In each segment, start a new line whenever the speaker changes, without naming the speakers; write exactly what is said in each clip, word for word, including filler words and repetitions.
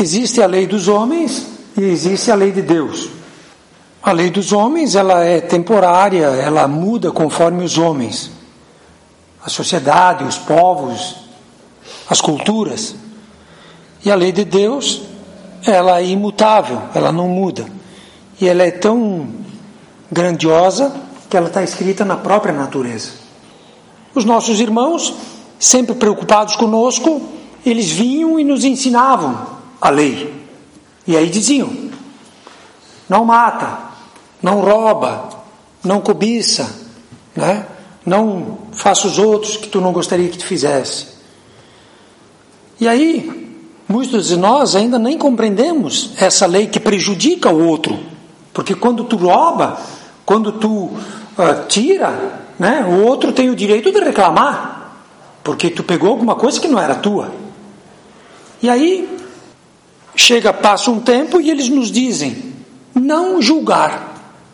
existe a lei dos homens e existe a lei de Deus. A lei dos homens, ela é temporária, ela muda conforme os homens, a sociedade, os povos, as culturas. E a lei de Deus, ela é imutável, ela não muda. E ela é tão grandiosa que ela está escrita na própria natureza. Os nossos irmãos, sempre preocupados conosco, eles vinham e nos ensinavam a lei. E aí diziam: não mata, não rouba, não cobiça, né? Não faça os outros que tu não gostaria que tu fizesse. E aí, muitos de nós ainda nem compreendemos essa lei que prejudica o outro. Porque quando tu rouba, quando tu uh, tira, né, o outro tem o direito de reclamar, porque tu pegou alguma coisa que não era tua. E aí, chega, passa um tempo e eles nos dizem: não julgar.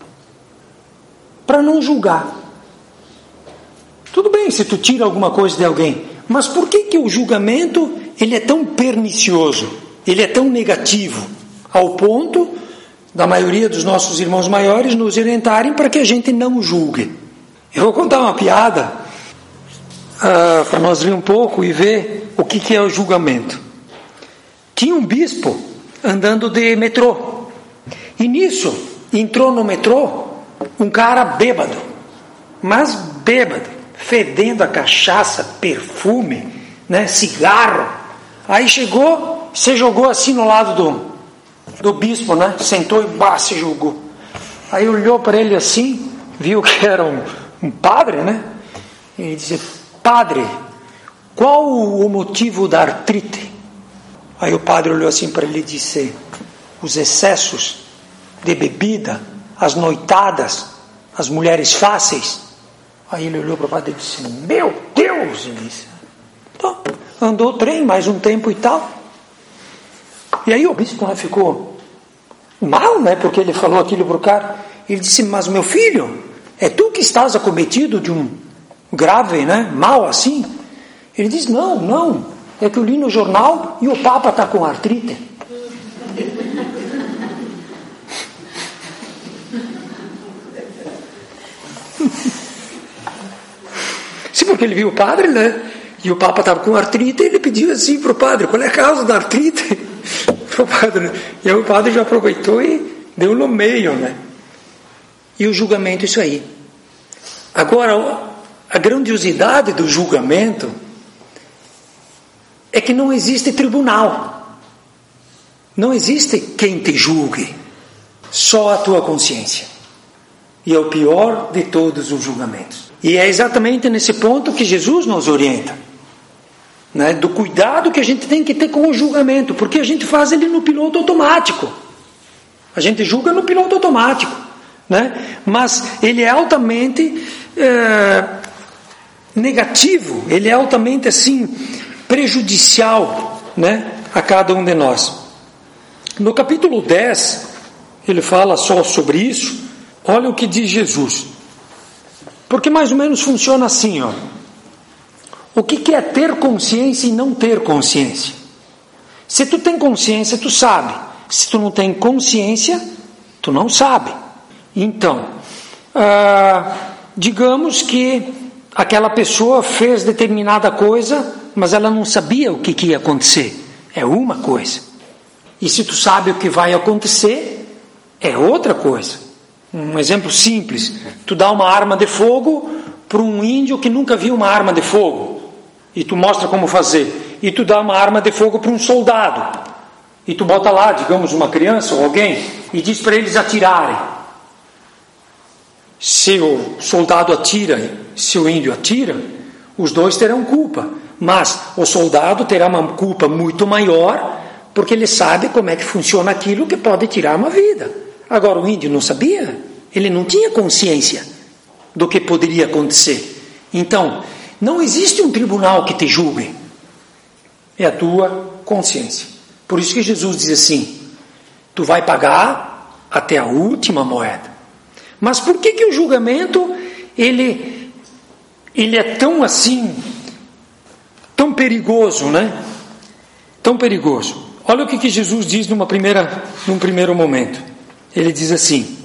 Para não julgar. Tudo bem se tu tira alguma coisa de alguém, mas por que que o julgamento ele é tão pernicioso, ele é tão negativo, ao ponto da maioria dos nossos irmãos maiores nos orientarem para que a gente não julgue? Eu vou contar uma piada uh, para nós rir um pouco e ver o que que é o julgamento. Tinha um bispo andando de metrô, e nisso entrou no metrô um cara bêbado, mas bêbado, fedendo a cachaça, perfume, né, cigarro. Aí chegou, se jogou assim no lado do, do bispo, né, sentou e bah, se jogou. Aí olhou para ele assim, viu que era um, um padre, né, e ele disse: padre, qual o motivo da artrite? Aí o padre olhou assim para ele e disse: os excessos de bebida, as noitadas, as mulheres fáceis. Aí ele olhou para o padre e disse: meu Deus! Ele disse. Então, andou o trem mais um tempo e tal. E aí o bispo, né, ficou mal, né, porque ele falou aquilo para o cara. Ele disse: mas meu filho, é tu que estás acometido de um grave, né, mal assim? Ele disse: não, não, é que eu li no jornal e o Papa está com artrite. Sim, porque ele viu o padre, né? E o Papa estava com artrite, e ele pediu assim para o padre: qual é a causa da artrite? Pro padre. E aí o padre já aproveitou e deu no meio, né? E o julgamento, isso aí. Agora, a grandiosidade do julgamento é que não existe tribunal. Não existe quem te julgue. Só a tua consciência. E é o pior de todos os julgamentos. E é exatamente nesse ponto que Jesus nos orienta, né? Do cuidado que a gente tem que ter com o julgamento, porque a gente faz ele no piloto automático. A gente julga no piloto automático, né? Mas ele é altamente é, negativo, ele é altamente assim prejudicial, né, a cada um de nós. No capítulo dez, ele fala só sobre isso. Olha o que diz Jesus. Porque mais ou menos funciona assim, ó. O que que é ter consciência e não ter consciência? Se tu tem consciência, tu sabe. Se tu não tem consciência, tu não sabe. Então, ah, digamos que aquela pessoa fez determinada coisa, mas ela não sabia o que, que ia acontecer. É uma coisa. E se tu sabe o que vai acontecer, é outra coisa. Um exemplo simples: tu dá uma arma de fogo para um índio que nunca viu uma arma de fogo, e tu mostra como fazer. E tu dá uma arma de fogo para um soldado, e tu bota lá, digamos, uma criança ou alguém, e diz para eles atirarem. Se o soldado atira, se o índio atira, os dois terão culpa, mas o soldado terá uma culpa muito maior, porque ele sabe como é que funciona aquilo que pode tirar uma vida. Agora, o índio não sabia, ele não tinha consciência do que poderia acontecer. Então, não existe um tribunal que te julgue, é a tua consciência. Por isso que Jesus diz assim: tu vai pagar até a última moeda. Mas por que que o julgamento ele, ele é tão assim, tão perigoso, né? Tão perigoso. Olha o que, que Jesus diz numa primeira, num primeiro momento. Ele diz assim: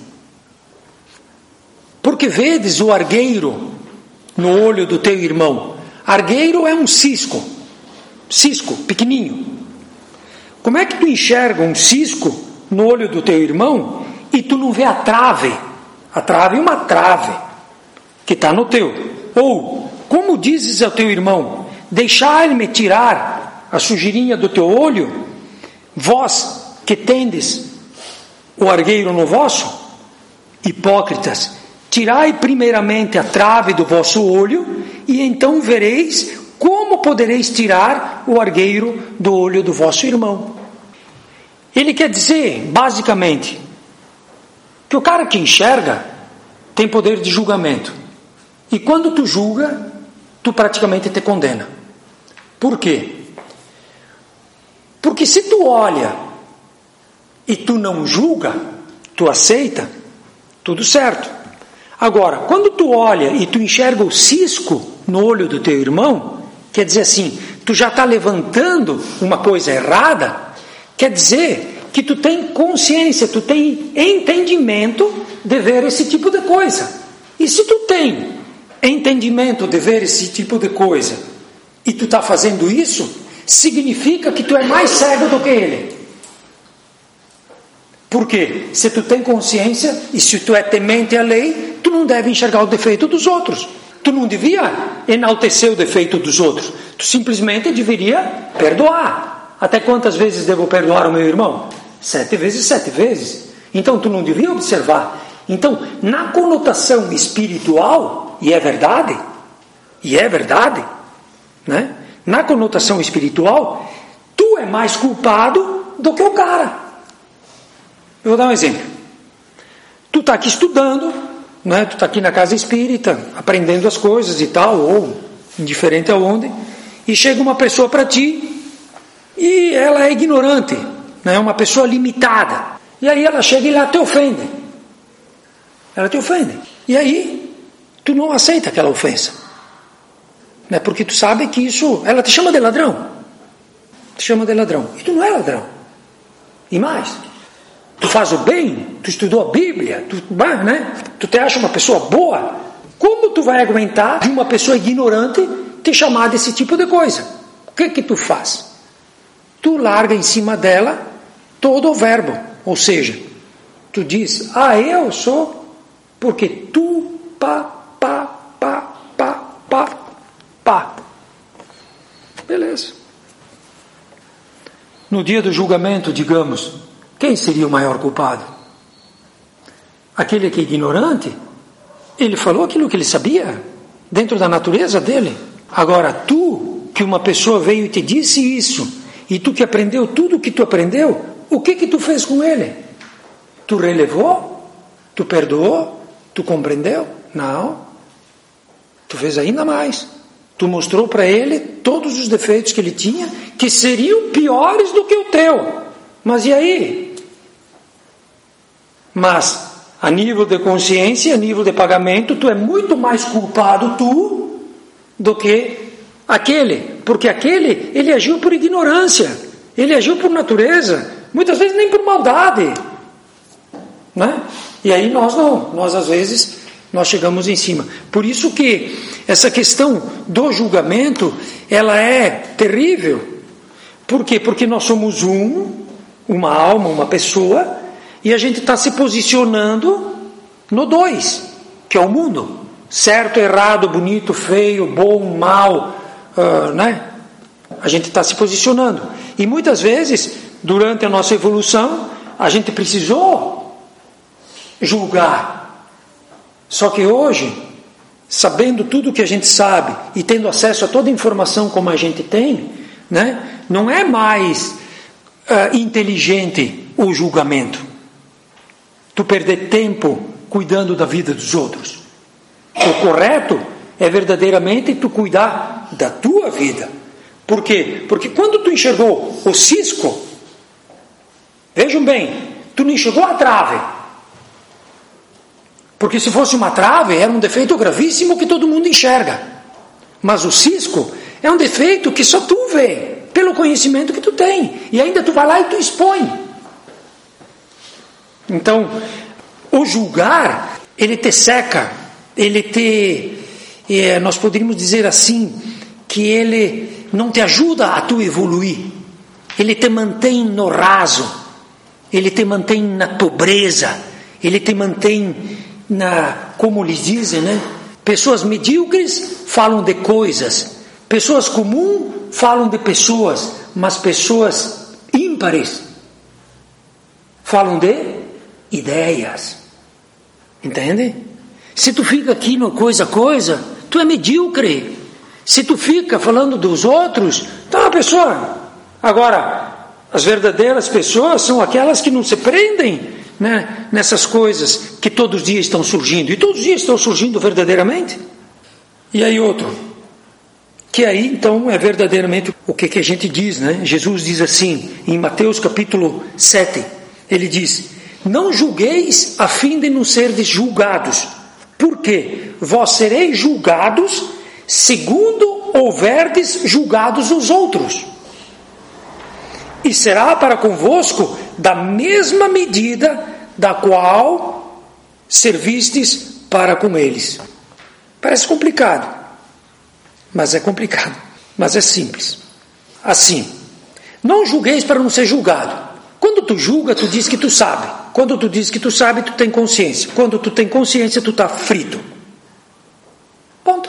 porque vedes o argueiro no olho do teu irmão. Argueiro é um cisco, cisco, pequenininho. Como é que tu enxerga um cisco no olho do teu irmão e tu não vê a trave? A trave é uma trave que está no teu. Ou, como dizes ao teu irmão, deixai-me tirar a sujeirinha do teu olho, vós que tendes o argueiro no vosso? Hipócritas, tirai primeiramente a trave do vosso olho, e então vereis como podereis tirar o argueiro do olho do vosso irmão. Ele quer dizer, basicamente, que o cara que enxerga tem poder de julgamento. E quando tu julga, tu praticamente te condena. Por quê? Porque se tu olha e tu não julga, tu aceita, tudo certo. Agora, quando tu olha e tu enxerga o cisco no olho do teu irmão, quer dizer assim, tu já está levantando uma coisa errada, quer dizer que tu tem consciência, tu tem entendimento de ver esse tipo de coisa. E se tu tem entendimento de ver esse tipo de coisa, e tu está fazendo isso, significa que tu é mais cego do que ele. Por quê? Se tu tem consciência e se tu é temente à lei, tu não deve enxergar o defeito dos outros. Tu não devia enaltecer o defeito dos outros. Tu simplesmente deveria perdoar. Até quantas vezes devo perdoar o meu irmão? Sete vezes, sete vezes. Então tu não devia observar. Então, na conotação espiritual, e é verdade, e é verdade, né? Na conotação espiritual, tu é mais culpado do que o cara. Eu vou dar um exemplo. Tu está aqui estudando, né? Tu está aqui na casa espírita, aprendendo as coisas e tal, ou indiferente aonde, e chega uma pessoa para ti, e ela é ignorante, né? Uma pessoa limitada. E aí ela chega e ela te ofende. Ela te ofende. E aí, tu não aceita aquela ofensa. Né? Porque tu sabe que isso... Ela te chama de ladrão. Te chama de ladrão. E tu não é ladrão. E mais, tu faz o bem, tu estudou a Bíblia, tu, né? Tu te acha uma pessoa boa. Como tu vai aguentar de uma pessoa ignorante te chamar desse tipo de coisa? O que que tu faz? Tu larga em cima dela todo o verbo. Ou seja, tu diz, ah, eu sou... Porque tu, pá, pá, pá, pá, pá, pá. Beleza. No dia do julgamento, digamos, quem seria o maior culpado? Aquele que é ignorante? Ele falou aquilo que ele sabia, dentro da natureza dele. Agora, tu, que uma pessoa veio e te disse isso, e tu que aprendeu tudo o que tu aprendeu, o que que tu fez com ele? Tu relevou? Tu perdoou? Tu compreendeu? Não. Tu fez ainda mais. Tu mostrou para ele todos os defeitos que ele tinha, que seriam piores do que o teu. Mas e aí? Mas, a nível de consciência, a nível de pagamento, tu é muito mais culpado, tu, do que aquele. Porque aquele, ele agiu por ignorância. Ele agiu por natureza. Muitas vezes nem por maldade. Né? E aí nós não, nós às vezes nós chegamos em cima. Por isso que essa questão do julgamento, ela é terrível. Por quê? Porque nós somos um, uma alma, uma pessoa, e a gente está se posicionando no dois, que é o mundo. Certo, errado, bonito, feio, bom, mal, uh, né? A gente está se posicionando. E muitas vezes, durante a nossa evolução, a gente precisou julgar. Só que hoje, sabendo tudo o que a gente sabe e tendo acesso a toda a informação como a gente tem, né, não é mais uh, inteligente o julgamento. Tu perder tempo cuidando da vida dos outros. O correto é verdadeiramente tu cuidar da tua vida. Por quê? Porque quando tu enxergou o cisco, vejam bem, tu não enxergou a trave. Porque se fosse uma trave, era um defeito gravíssimo que todo mundo enxerga. Mas o cisco é um defeito que só tu vê. pelo conhecimento que tu tem. E ainda tu vai lá e tu expõe. Então, o julgar, ele te seca, ele te, é, nós poderíamos dizer assim, que ele não te ajuda a tu evoluir. Ele te mantém no raso, ele te mantém na pobreza, ele te mantém na, como lhes dizem, né? Pessoas medíocres falam de coisas, pessoas comuns falam de pessoas, mas pessoas ímpares falam de ideias. Entende? Se tu fica aqui no coisa coisa, tu é medíocre. Se tu fica falando dos outros, tu é uma pessoa. Agora, as verdadeiras pessoas são aquelas que não se prendem, né, nessas coisas que todos os dias estão surgindo. E todos os dias estão surgindo verdadeiramente. E aí outro, que aí então é verdadeiramente o que, que a gente diz, né? Jesus diz assim, em Mateus capítulo sete, ele diz: não julgueis a fim de não serdes julgados, porque vós sereis julgados segundo houverdes julgados os outros. E será para convosco da mesma medida da qual servistes para com eles. Parece complicado, mas é complicado, mas é simples. Assim, não julgueis para não ser julgado. Quando tu julga, tu diz que tu sabe. Quando tu diz que tu sabe, tu tem consciência. Quando tu tem consciência, tu está frito. Ponto.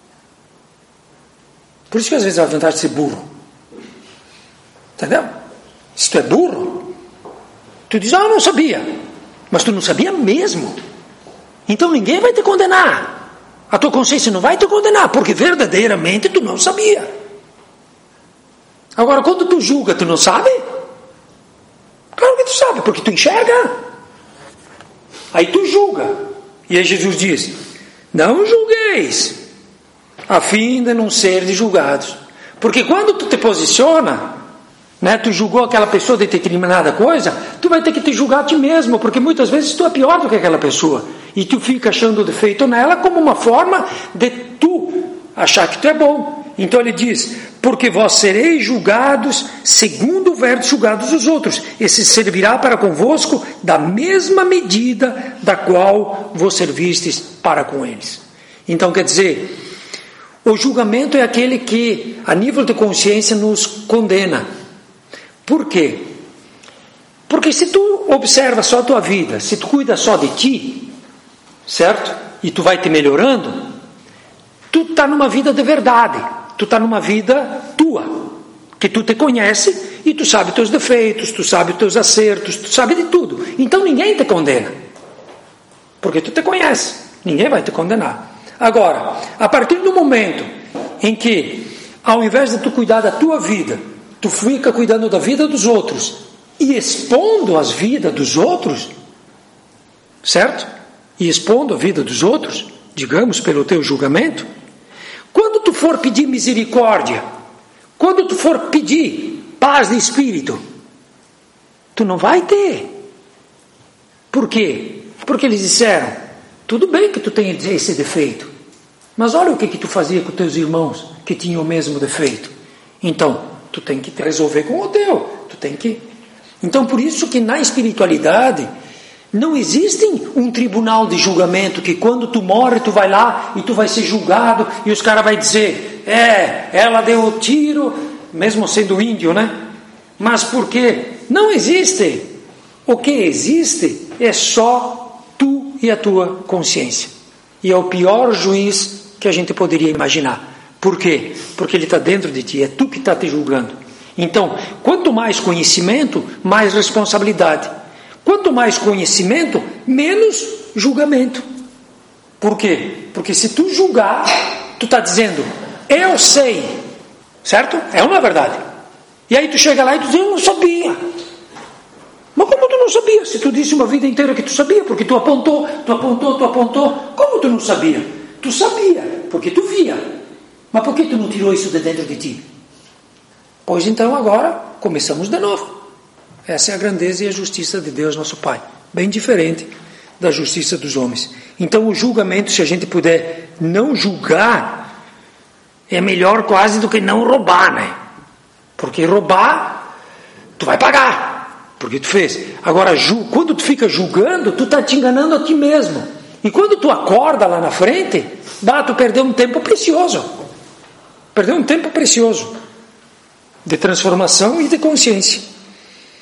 Por isso que às vezes é a vantagem de ser burro. Entendeu? Se tu é burro, tu diz, ah, eu não sabia. Mas tu não sabia mesmo. Então ninguém vai te condenar. A tua consciência não vai te condenar, porque verdadeiramente tu não sabia. Agora, quando tu julga, tu não sabe? Claro que tu sabe, porque tu enxerga. Aí tu julga. E aí Jesus diz, não julgueis, a fim de não serdes julgados. Porque quando tu te posiciona, né, tu julgou aquela pessoa de determinada coisa, tu vai ter que te julgar a ti mesmo, porque muitas vezes tu é pior do que aquela pessoa. E tu fica achando o defeito nela como uma forma de tu achar que tu é bom. Então ele diz, porque vós sereis julgados segundo houverdes julgados os outros. Esse servirá para convosco da mesma medida da qual vos servistes para com eles. Então quer dizer, o julgamento é aquele que a nível de consciência nos condena. Por quê? Porque se tu observa só a tua vida, se tu cuida só de ti, certo? E tu vai te melhorando, tu está numa vida de verdade, tu está numa vida tua, que tu te conhece e tu sabe teus defeitos, tu sabe teus acertos, tu sabe de tudo. Então ninguém te condena, porque tu te conhece, ninguém vai te condenar. Agora, a partir do momento em que, ao invés de tu cuidar da tua vida, tu fica cuidando da vida dos outros e expondo as vidas dos outros, certo? E expondo a vida dos outros, digamos, pelo teu julgamento, quando tu for pedir misericórdia, quando tu for pedir paz de espírito, tu não vai ter. Por quê? Porque eles disseram, tudo bem que tu tenha esse defeito, mas olha o que, que tu fazia com teus irmãos que tinham o mesmo defeito. Então, tu tem que resolver com o teu. Tu tem que... Então, por isso que na espiritualidade não existe um tribunal de julgamento que quando tu morre, tu vai lá e tu vai ser julgado e os caras vão dizer, é, ela deu o tiro, mesmo sendo índio, né? Mas por quê? Não existe. O que existe é só tu e a tua consciência. E é o pior juiz que a gente poderia imaginar. Por quê? Porque ele está dentro de ti, é tu que está te julgando. Então, quanto mais conhecimento, mais responsabilidade. Quanto mais conhecimento, menos julgamento. Por quê? Porque se tu julgar, tu está dizendo, eu sei, certo? É ou não é verdade? E aí tu chega lá e tu diz, eu não sabia. Mas como tu não sabia? Se tu disse uma vida inteira que tu sabia, porque tu apontou, tu apontou, tu apontou, como tu não sabia? Tu sabia, porque tu via. Mas por que tu não tirou isso de dentro de ti? Pois então agora começamos de novo. Essa é a grandeza e a justiça de Deus, nosso Pai. Bem diferente da justiça dos homens. Então o julgamento, se a gente puder não julgar, é melhor quase do que não roubar, né? Porque roubar, tu vai pagar, porque tu fez. Agora, quando tu fica julgando, tu está te enganando a ti mesmo. E quando tu acorda lá na frente, bah, tu perdeu um tempo precioso. Perdeu um tempo precioso de transformação e de consciência.